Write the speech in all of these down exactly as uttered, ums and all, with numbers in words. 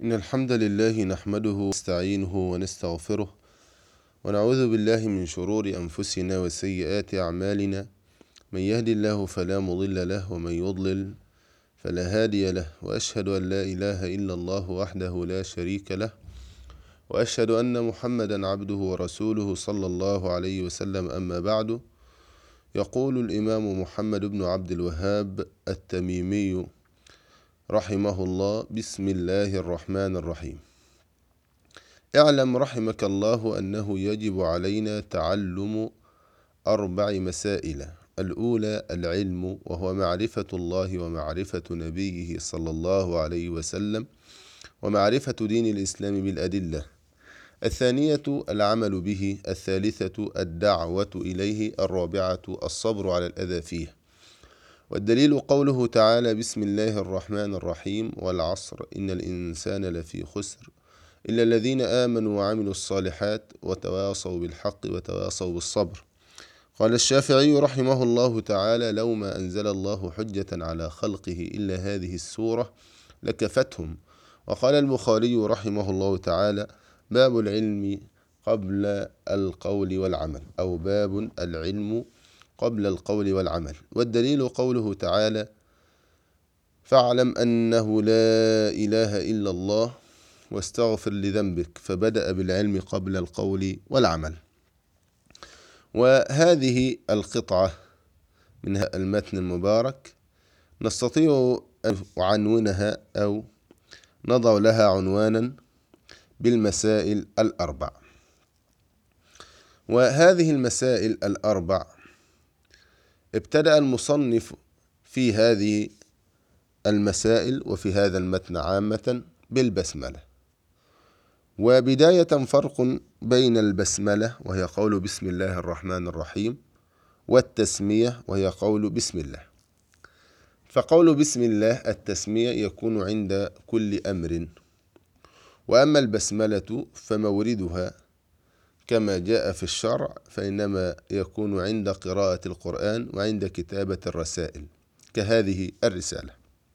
إن الحمد لله نحمده ونستعينه ونستغفره ونعوذ بالله من شرور أنفسنا وسيئات أعمالنا. من يهد الله فلا مضل له ومن يضلل فلا هادي له، وأشهد أن لا إله إلا الله وحده لا شريك له، وأشهد أن محمدا عبده ورسوله صلى الله عليه وسلم. أما بعد، يقول الإمام محمد بن عبد الوهاب التميمي رحمه الله: بسم الله الرحمن الرحيم. اعلم رحمك الله أنه يجب علينا تعلم أربع مسائل. الأولى العلم، وهو معرفة الله ومعرفة نبيه صلى الله عليه وسلم ومعرفة دين الإسلام بالأدلة. الثانية العمل به. الثالثة الدعوة إليه. الرابعة الصبر على الأذى فيه. والدليل قوله تعالى: بسم الله الرحمن الرحيم، والعصر إن الإنسان لفي خسر إلا الذين آمنوا وعملوا الصالحات وتواصوا بالحق وتواصوا بالصبر. قال الشافعي رحمه الله تعالى: لو ما أنزل الله حجة على خلقه إلا هذه السورة لكفتهم. وقال البخاري رحمه الله تعالى: باب العلم قبل القول والعمل، أو باب العلم قبل القول والعمل. والدليل قوله تعالى: فاعلم أنه لا إله إلا الله واستغفر لذنبك، فبدأ بالعلم قبل القول والعمل. وهذه القطعة من المتن المبارك نستطيع أن نعنونها أو نضع لها عنوانا بالمسائل الأربع. وهذه المسائل الأربع ابتدأ المصنف في هذه المسائل وفي هذا المتن عامة بالبسملة. وبداية فرق بين البسملة وهي قول بسم الله الرحمن الرحيم والتسمية وهي قول بسم الله. فقول بسم الله التسمية يكون عند كل أمر، وأما البسملة فموردها كما جاء في الشرع فإنما يكون عند قراءة القرآن وعند كتابة الرسائل كهذه الرسالة.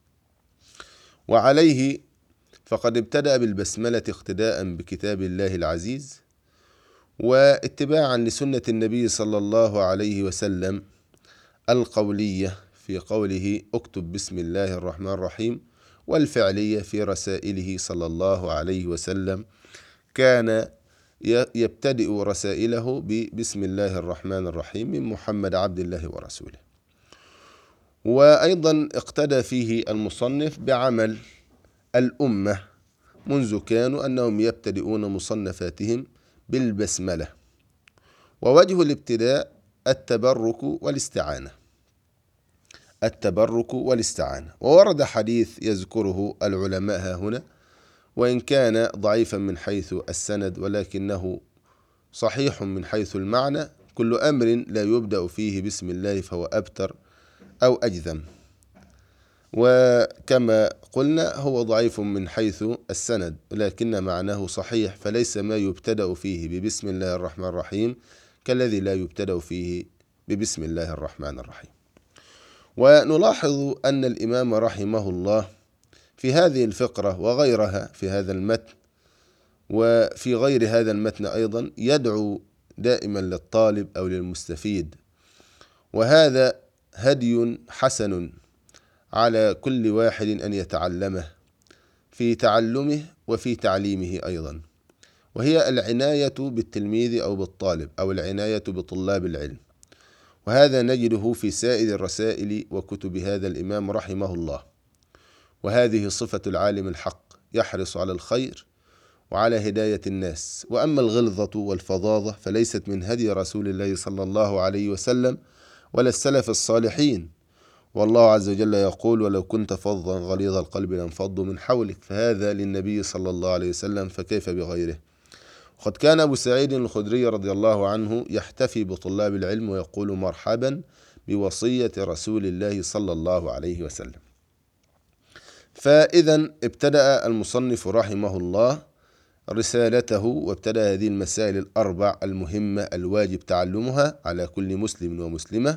وعليه فقد ابتدأ بالبسملة اقتداء بكتاب الله العزيز واتباعا لسنة النبي صلى الله عليه وسلم القولية في قوله اكتب بسم الله الرحمن الرحيم، والفعلية في رسائله صلى الله عليه وسلم كان يبتدئ رسائله ببسم الله الرحمن الرحيم من محمد عبد الله ورسوله. وأيضا اقتدى فيه المصنف بعمل الأمة منذ كانوا أنهم يبتدئون مصنفاتهم بالبسملة. ووجه الابتداء التبرك والاستعانة التبرك والاستعانة وورد حديث يذكره العلماء هنا، وإن كان ضعيفا من حيث السند ولكنه صحيح من حيث المعنى: كل أمر لا يبدأ فيه بسم الله فهو أبتر أو أجذم. وكما قلنا هو ضعيف من حيث السند لكن معناه صحيح، فليس ما يبتدأ فيه ببسم الله الرحمن الرحيم كالذي لا يبتدأ فيه ببسم الله الرحمن الرحيم. ونلاحظ أن الإمام رحمه الله في هذه الفقرة وغيرها في هذا المتن وفي غير هذا المتن أيضا يدعو دائما للطالب أو للمستفيد، وهذا هدي حسن على كل واحد أن يتعلمه في تعلمه وفي تعليمه أيضا، وهي العناية بالتلميذ أو بالطالب أو العناية بطلاب العلم. وهذا نجده في سائر الرسائل وكتب هذا الإمام رحمه الله. وهذه صفة العالم الحق، يحرص على الخير وعلى هداية الناس. وأما الغلظة والفظاظة فليست من هدي رسول الله صلى الله عليه وسلم ولا السلف الصالحين. والله عز وجل يقول: ولو كنت فظا غليظ القلب لانفضوا من حولك. فهذا للنبي صلى الله عليه وسلم فكيف بغيره. وقد كان أبو سعيد الخدري رضي الله عنه يحتفي بطلاب العلم ويقول: مرحبا بوصية رسول الله صلى الله عليه وسلم. فإذا ابتدأ المصنف رحمه الله رسالته وابتدأ هذه المسائل الأربع المهمة الواجب تعلمها على كل مسلم ومسلمة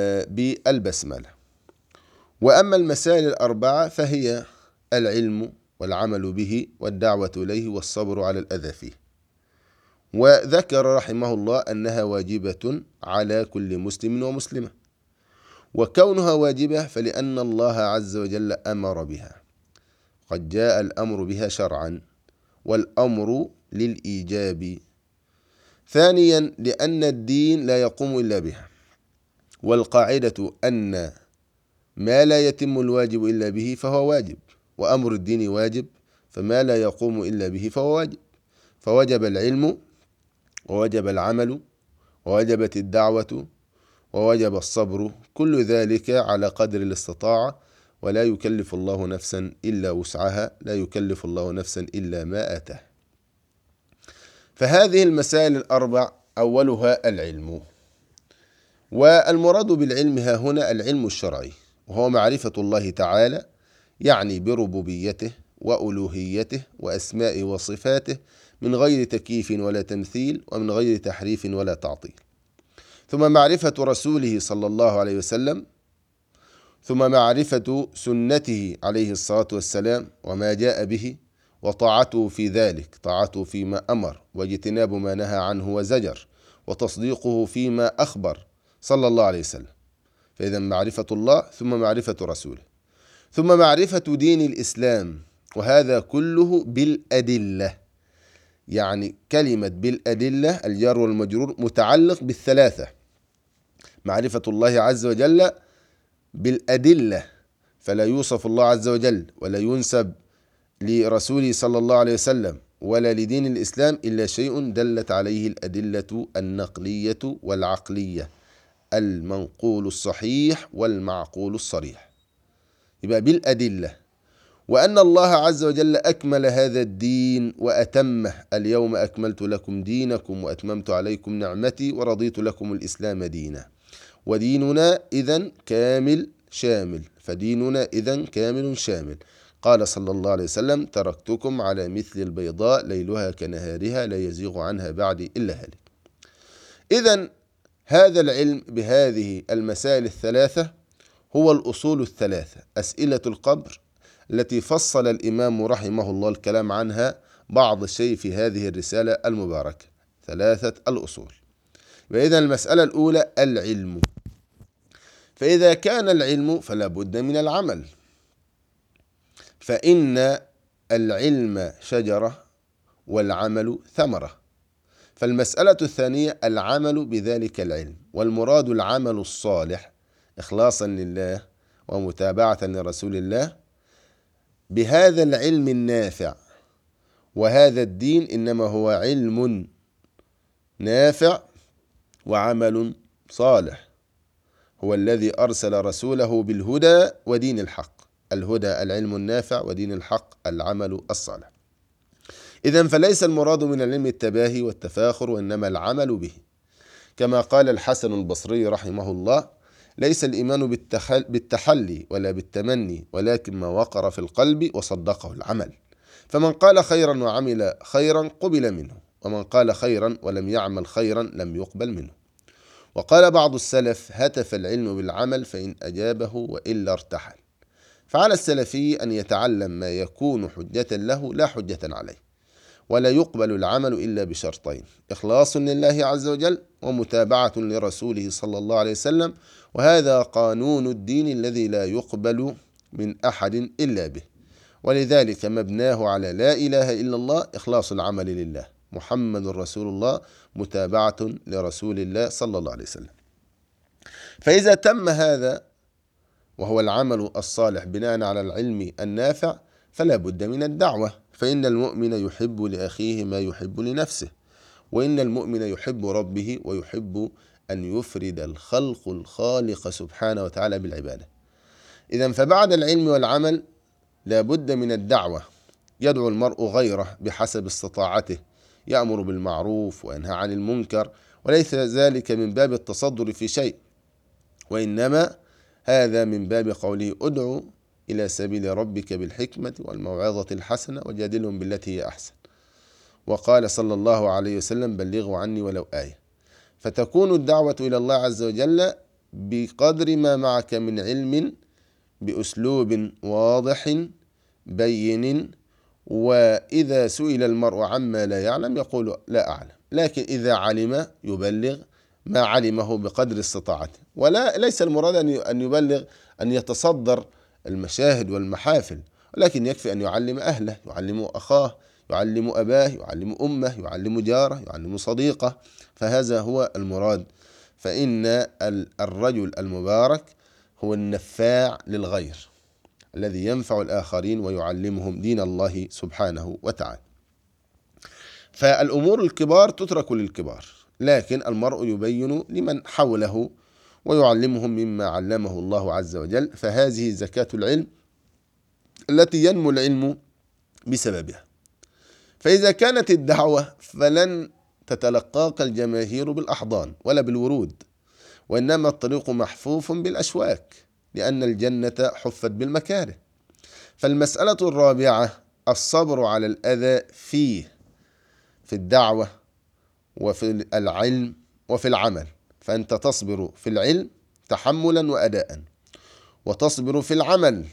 بالبسملة. وأما المسائل الأربعة فهي العلم والعمل به والدعوة إليه والصبر على الأذى فيه. وذكر رحمه الله أنها واجبة على كل مسلم ومسلمة، وكونها واجبة فلأن الله عز وجل أمر بها، قد جاء الأمر بها شرعا، والأمر للإيجاب. ثانيا لأن الدين لا يقوم إلا بها، والقاعدة أن ما لا يتم الواجب إلا به فهو واجب، وأمر الدين واجب، فما لا يقوم إلا به فهو واجب. فوجب العلم، ووجب العمل، ووجبت الدعوة، ووجب الصبر، كل ذلك على قدر الاستطاعة، ولا يكلف الله نفسا إلا وسعها، لا يكلف الله نفسا إلا ما آتاه. فهذه المسائل الأربع أولها العلم، والمراد بالعلم ها هنا العلم الشرعي، وهو معرفة الله تعالى، يعني بربوبيته وألوهيته وأسماء وصفاته، من غير تكييف ولا تمثيل، ومن غير تحريف ولا تعطيل. ثم معرفة رسوله صلى الله عليه وسلم، ثم معرفة سنته عليه الصلاة والسلام وما جاء به، وطاعته في ذلك، طاعته فيما أمر، واجتناب ما نهى عنه وزجر، وتصديقه فيما أخبر صلى الله عليه وسلم. فإذا معرفة الله، ثم معرفة رسوله، ثم معرفة دين الإسلام، وهذا كله بالأدلة. يعني كلمة بالأدلة الجار والمجرور متعلق بالثلاثة، معرفة الله عز وجل بالأدلة، فلا يوصف الله عز وجل ولا ينسب لرسوله صلى الله عليه وسلم ولا لدين الإسلام إلا شيء دلت عليه الأدلة النقلية والعقلية، المنقول الصحيح والمعقول الصريح، يبقى بالأدلة. وأن الله عز وجل أكمل هذا الدين وأتمه، اليوم أكملت لكم دينكم وأتممت عليكم نعمتي ورضيت لكم الإسلام دينا. وديننا إذن كامل شامل، فديننا إذن كامل شامل. قال صلى الله عليه وسلم: تركتكم على مثل البيضاء ليلها كنهارها لا يزيغ عنها بعدي إلا هالك. إذن هذا العلم بهذه المسائل الثلاثة هو الأصول الثلاثة، أسئلة القبر التي فصل الإمام رحمه الله الكلام عنها بعض الشيء في هذه الرسالة المباركة، ثلاثة الأصول. وإذا المسألة الأولى العلم، فإذا كان العلم فلا بد من العمل، فإن العلم شجرة والعمل ثمرة. فالمسألة الثانية العمل بذلك العلم، والمراد العمل الصالح إخلاصا لله ومتابعة لرسول الله بهذا العلم النافع. وهذا الدين إنما هو علم نافع وعمل صالح، هو الذي أرسل رسوله بالهدى ودين الحق، الهدى العلم النافع، ودين الحق العمل الصالح. إذن فليس المراد من العلم التباهي والتفاخر، وإنما العمل به، كما قال الحسن البصري رحمه الله: ليس الإيمان بالتحلي ولا بالتمني، ولكن ما وقر في القلب وصدقه العمل. فمن قال خيرا وعمل خيرا قبل منه، ومن قال خيرا ولم يعمل خيرا لم يقبل منه. وقال بعض السلف: هتف العلم بالعمل فإن أجابه وإلا ارتحل. فعلى السلفي أن يتعلم ما يكون حجة له لا حجة عليه، ولا يقبل العمل إلا بشرطين: إخلاص لله عز وجل، ومتابعة لرسوله صلى الله عليه وسلم. وهذا قانون الدين الذي لا يقبل من أحد إلا به، ولذلك مبناه على لا إله إلا الله، إخلاص العمل لله، محمد رسول الله، متابعة لرسول الله صلى الله عليه وسلم. فإذا تم هذا وهو العمل الصالح بناء على العلم النافع، فلا بد من الدعوة، فإن المؤمن يحب لأخيه ما يحب لنفسه، وإن المؤمن يحب ربه ويحب أن يفرد الخلق الخالق سبحانه وتعالى بالعبادة. إذن فبعد العلم والعمل لا بد من الدعوة، يدعو المرء غيره بحسب استطاعته، يأمر بالمعروف وينهى عن المنكر، وليس ذلك من باب التصدر في شيء، وإنما هذا من باب قوله: ادعو إلى سبيل ربك بالحكمة والموعظة الحسنة وجادلهم بالتي هي أحسن. وقال صلى الله عليه وسلم: بلغوا عني ولو آية. فتكون الدعوة إلى الله عز وجل بقدر ما معك من علم، بأسلوب واضح بين وإذا سئل المرء عما لا يعلم يقول لا أعلم، لكن إذا علم يبلغ ما علمه بقدر استطاعته، ولا ليس المراد أن يبلغ أن يتصدر المشاهد والمحافل، ولكن يكفي أن يعلم أهله، يعلم أخاه، يعلم أباه، يعلم أمه، يعلم جاره، يعلم صديقه، فهذا هو المراد. فإن الرجل المبارك هو النفاع للغير الذي ينفع الآخرين ويعلمهم دين الله سبحانه وتعالى. فالأمور الكبار تترك للكبار، لكن المرء يبين لمن حوله ويعلمهم مما علمه الله عز وجل، فهذه زكاة العلم التي ينمو العلم بسببها. فإذا كانت الدعوة فلن تتلقاك الجماهير بالأحضان ولا بالورود، وإنما الطريق محفوف بالأشواك، لأن الجنة حفت بالمكاره. فالمسألة الرابعة الصبر على الأذى فيه، في الدعوة وفي العلم وفي العمل. فأنت تصبر في العلم تحملا وأداء، وتصبر في العمل،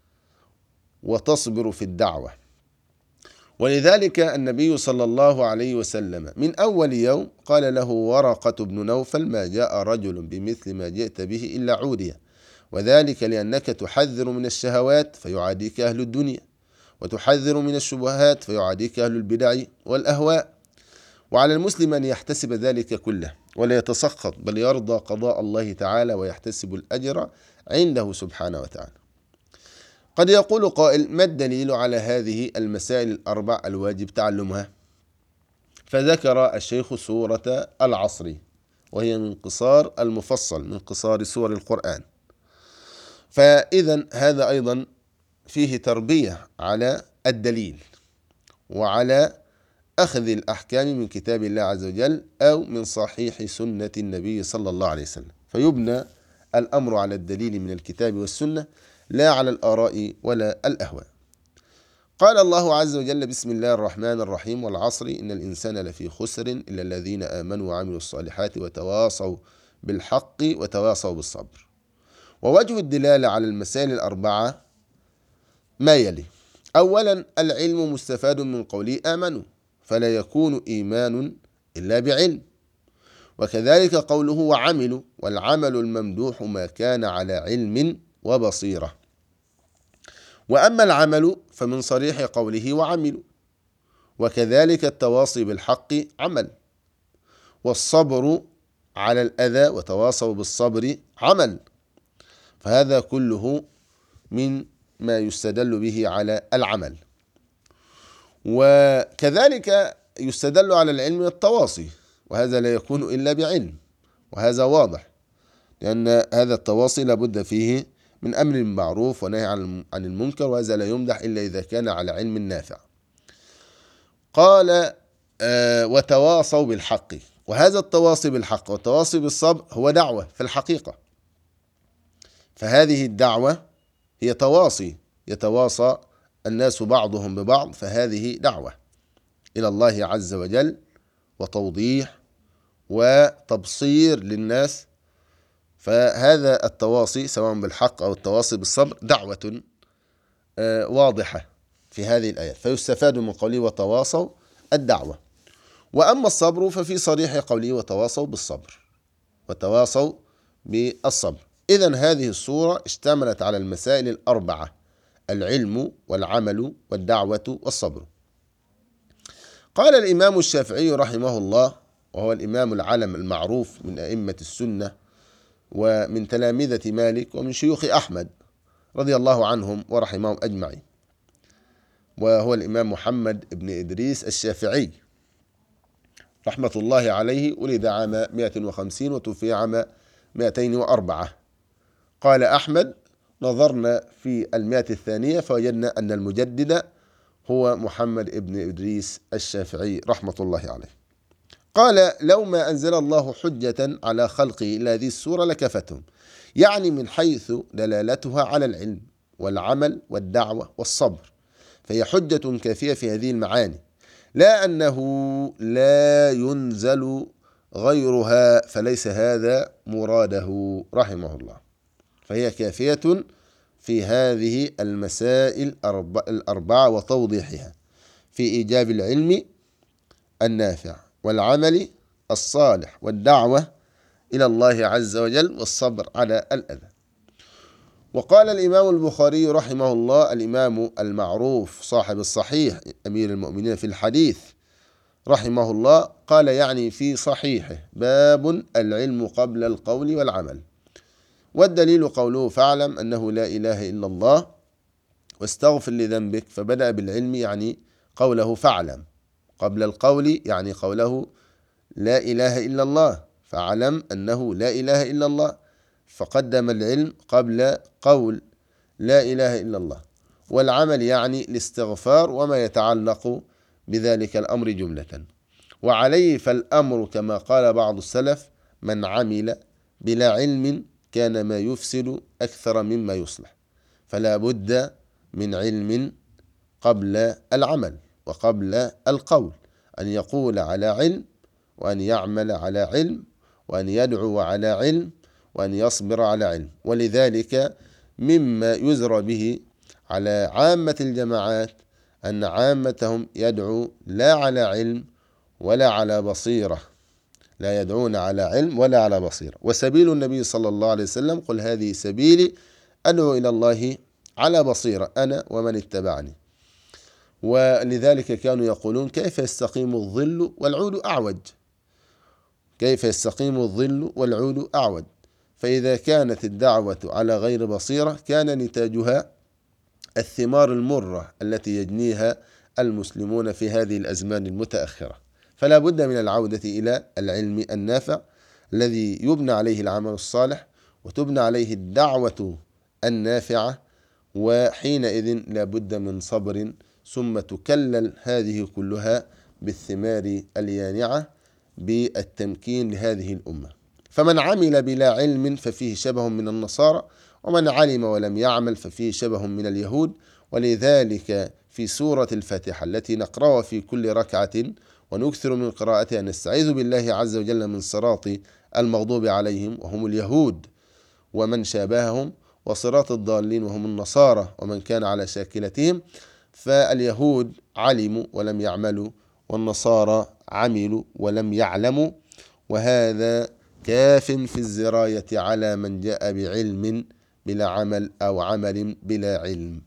وتصبر في الدعوة. ولذلك النبي صلى الله عليه وسلم من أول يوم قال له ورقة بن نوفل: ما جاء رجل بمثل ما جئت به إلا عودي، وذلك لأنك تحذر من الشهوات فيعاديك أهل الدنيا، وتحذر من الشبهات فيعاديك أهل البدع والأهواء. وعلى المسلم أن يحتسب ذلك كله ولا يتسخط، بل يرضى قضاء الله تعالى ويحتسب الأجر عنده سبحانه وتعالى. قد يقول قائل: ما الدليل على هذه المسائل الأربع الواجب تعلمها؟ فذكر الشيخ سورة العصر، وهي من قصار المفصل من قصار سور القرآن. فإذا هذا أيضا فيه تربية على الدليل وعلى أخذ الأحكام من كتاب الله عز وجل أو من صحيح سنة النبي صلى الله عليه وسلم، فيبنى الأمر على الدليل من الكتاب والسنة لا على الآراء ولا الأهواء. قال الله عز وجل: بسم الله الرحمن الرحيم: والعصر إن الإنسان لفي خسر إلا الذين آمنوا وعملوا الصالحات وتواصوا بالحق وتواصوا بالصبر. ووجه الدلالة على المسائل الأربعة ما يلي: أولا، العلم مستفاد من قوله آمنوا، فلا يكون إيمان إلا بعلم. وكذلك قوله وعملوا، والعمل الممدوح ما كان على علم وبصيرة. وأما العمل فمن صريح قوله وعملوا، وكذلك التواصي بالحق عمل، والصبر على الأذى وتواصوا بالصبر عمل. فهذا كله من ما يستدل به على العمل. وكذلك يستدل على العلم التواصي، وهذا لا يكون إلا بعلم، وهذا واضح، لأن هذا التواصي لابد فيه من أمر بالمعروف ونهي عن المنكر، وهذا لا يمدح إلا إذا كان على علم نافع. قال آه وتواصوا بالحق، وهذا التواصي بالحق والتواصي بالصبر هو دعوة في الحقيقة. فهذه الدعوة هي تواصي، يتواصى الناس بعضهم ببعض، فهذه دعوة إلى الله عز وجل وتوضيح وتبصير للناس. فهذا التواصي سواء بالحق أو التواصي بالصبر دعوة واضحة في هذه الآيات، فيستفاد من قوله وتواصوا الدعوة. وأما الصبر ففي صريح قوله وتواصوا بالصبر وتواصوا بالصبر. إذن هذه السورة اشتملت على المسائل الأربعة: العلم والعمل والدعوة والصبر. قال الإمام الشافعي رحمه الله، وهو الإمام العلم المعروف من أئمة السنة ومن تلامذة مالك ومن شيوخ أحمد رضي الله عنهم ورحمهم أجمعين، وهو الإمام محمد بن إدريس الشافعي رحمة الله عليه، ولد عام مئة وخمسين وتوفي عام مئتين وأربعة. قال أحمد: نظرنا في المئة الثانية فوجدنا أن المجدد هو محمد بن إدريس الشافعي رحمة الله عليه. قال: لو ما أنزل الله حجة على خلقه إلا هذه السورة لكفتهم، يعني من حيث دلالتها على العلم والعمل والدعوة والصبر، فهي حجة كافية في هذه المعاني، لا أنه لا ينزل غيرها، فليس هذا مراده رحمه الله. فهي كافية في هذه المسائل الأربعة وتوضيحها. في إيجاب العلم النافع والعمل الصالح والدعوة إلى الله عز وجل والصبر على الأذى. وقال الإمام البخاري رحمه الله، الإمام المعروف صاحب الصحيح أمير المؤمنين في الحديث رحمه الله، قال يعني في صحيحه: باب العلم قبل القول والعمل. والدليل قوله: فاعلم أنه لا إله إلا الله واستغفر لذنبك. فبدأ بالعلم يعني قوله فاعلم، قبل القول يعني قوله لا إله إلا الله، فاعلم أنه لا إله إلا الله، فقدم العلم قبل قول لا إله إلا الله. والعمل يعني الاستغفار وما يتعلق بذلك الأمر جملة. وعليه فالأمر كما قال بعض السلف: من عمل بلا علم كان ما يفسد أكثر مما يصلح. فلا بد من علم قبل العمل وقبل القول، أن يقول على علم، وأن يعمل على علم، وأن يدعو على علم، وأن يصبر على علم. ولذلك مما يزرى به على عامة الجماعات أن عامتهم يدعو لا على علم ولا على بصيرة، لا يدعون على علم ولا على بصيرة. وسبيل النبي صلى الله عليه وسلم: قل هذه سبيلي أدعو إلى الله على بصيرة أنا ومن اتبعني. ولذلك كانوا يقولون: كيف يستقيم الظل والعود أعوج، كيف يستقيم الظل والعود أعوج. فإذا كانت الدعوة على غير بصيرة كان نتاجها الثمار المرة التي يجنيها المسلمون في هذه الأزمان المتأخرة. فلا بد من العودة إلى العلم النافع الذي يبنى عليه العمل الصالح وتبنى عليه الدعوة النافعة. وحينئذ لا بد من صبر، ثم تكلل هذه كلها بالثمار اليانعة بالتمكين لهذه الأمة. فمن عمل بلا علم ففيه شبه من النصارى، ومن علم ولم يعمل ففيه شبه من اليهود. ولذلك في سورة الفاتحة التي نقرأها في كل ركعة ونكثر من قراءتها نستعيذ بالله عز وجل من صراط المغضوب عليهم وهم اليهود ومن شابههم، وصراط الضالين وهم النصارى ومن كان على شاكلتهم. فاليهود علموا ولم يعملوا، والنصارى عملوا ولم يعلموا، وهذا كاف في الزراية على من جاء بعلم بلا عمل أو عمل بلا علم.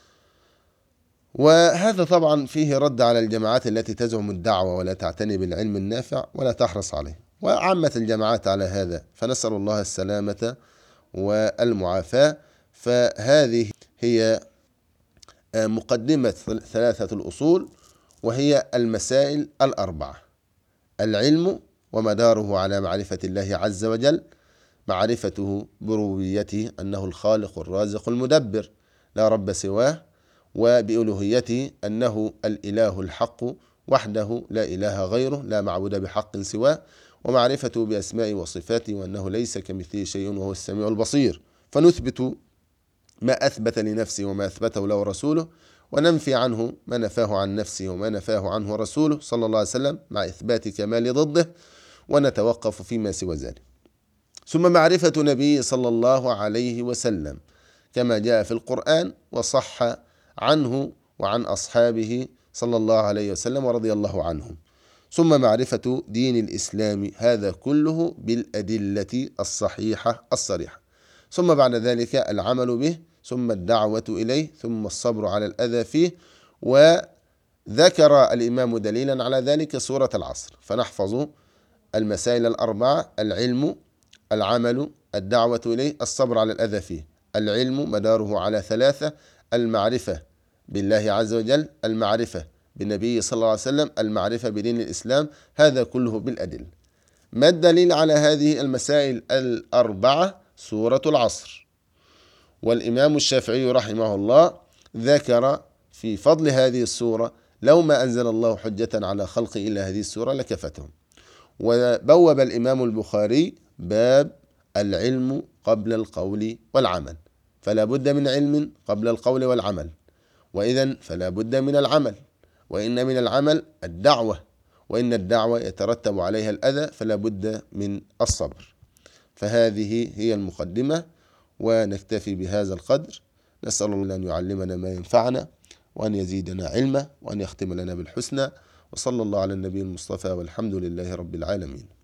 وهذا طبعا فيه رد على الجماعات التي تزعم الدعوة ولا تعتني بالعلم النافع ولا تحرص عليه، وعامة الجماعات على هذا، فنسأل الله السلامة والمعافاة. فهذه هي مقدمة ثلاثة الأصول، وهي المسائل الأربعة: العلم ومداره على معرفة الله عز وجل، معرفته بربوبيته أنه الخالق الرازق المدبر لا رب سواه، وبألوهيته أنه الإله الحق وحده لا إله غيره لا معبود بحق سواه، ومعرفته بأسمائه وصفاته وأنه ليس كمثله شيء وهو السميع البصير. فنثبت ما أثبت لنفسه وما أثبته له رسوله، وننفي عنه ما نفاه عن نفسه وما نفاه عنه رسوله صلى الله عليه وسلم مع إثبات كمال ضده، ونتوقف فيما سوى ذلك. ثم معرفة نبي صلى الله عليه وسلم كما جاء في القرآن وصح عنه وعن أصحابه صلى الله عليه وسلم ورضي الله عنهم. ثم معرفة دين الإسلام، هذا كله بالأدلة الصحيحة الصريحة. ثم بعد ذلك العمل به، ثم الدعوة إليه، ثم الصبر على الأذى فيه. وذكر الإمام دليلا على ذلك سورة العصر، فنحفظ المسائل الأربعة: العلم، العمل، الدعوة إليه، الصبر على الأذى فيه. العلم مداره على ثلاثة: المعرفة بالله عز وجل، المعرفة بالنبي صلى الله عليه وسلم، المعرفة بدين الإسلام. هذا كله بالأدلة. ما الدليل على هذه المسائل الأربعة؟ سورة العصر. والإمام الشافعي رحمه الله ذكر في فضل هذه السورة: لو ما أنزل الله حجة على خلقه إلا هذه السورة لكفتهم. وبوب الإمام البخاري باب العلم قبل القول والعمل، فلا بد من علم قبل القول والعمل، وإذن فلا بد من العمل، وإن من العمل الدعوة، وإن الدعوة يترتب عليها الأذى، فلا بد من الصبر. فهذه هي المقدمة، ونكتفي بهذا القدر. نسأل الله أن يعلمنا ما ينفعنا وأن يزيدنا علما وأن يختم لنا بالحسنى. وصلى الله على النبي المصطفى، والحمد لله رب العالمين.